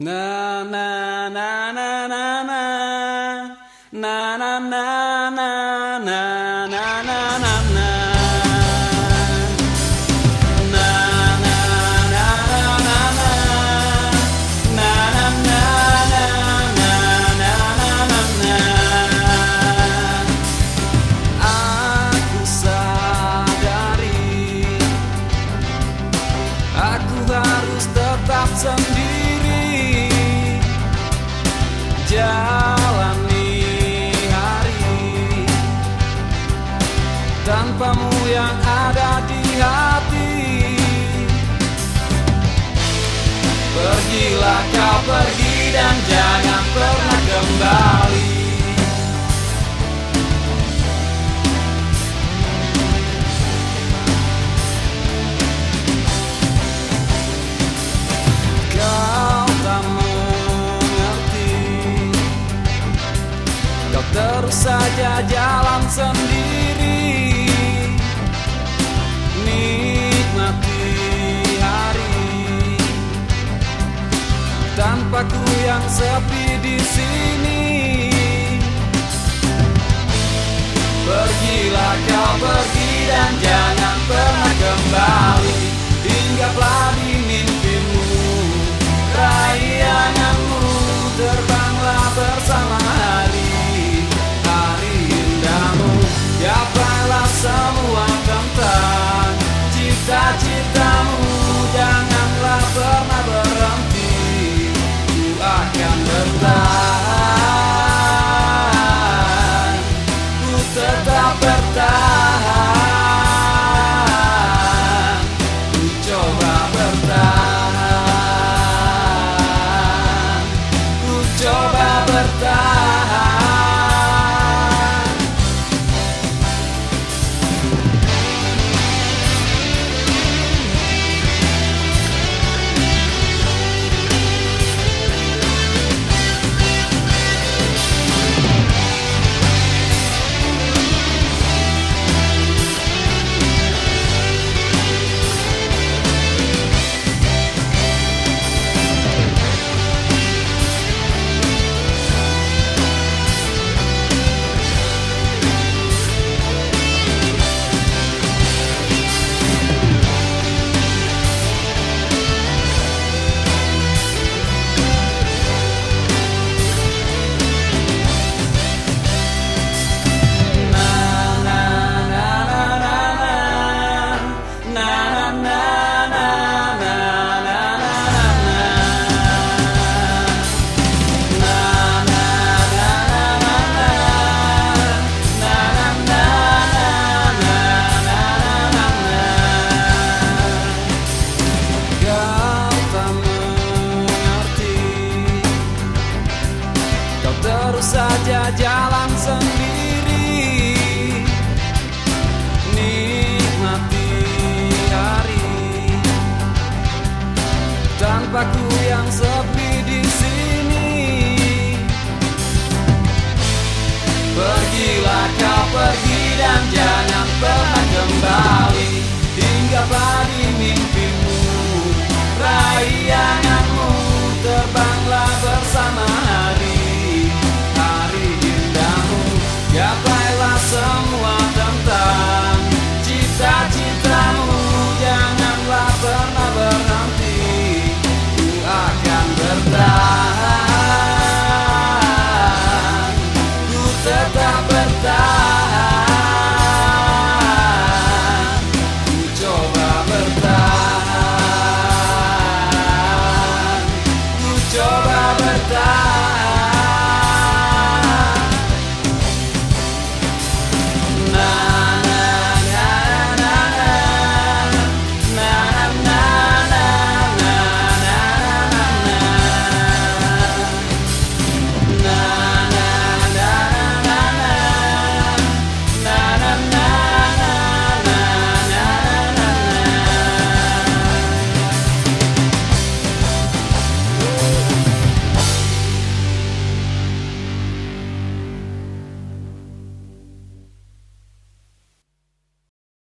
Na na na na na na na na na na na na na na na. Sendiri jalani hari tanpamu yang ada di hati. Pergilah kau pergi dan jangan pernah kembali. Terus saja jalan sendiri, nikmati hari tanpaku yang sepi di sini. Pergilah kau pergi dan jangan pernah kembali. Hinggaplah di mimpimu, raih anganmu, terbanglah bersama hari. Gapailah semua tentang cita-citamu, janganlah pernah berhenti. Ku akan bertahan, ku tetap bertahan, ku coba bertahan, ku coba bertahan. Terus saja jalan sendiri, nikmati hari tanpaku yang sepi di sini. Pergilah kau pergi dan jangan pernah kembali. Hinggaplah di mimpi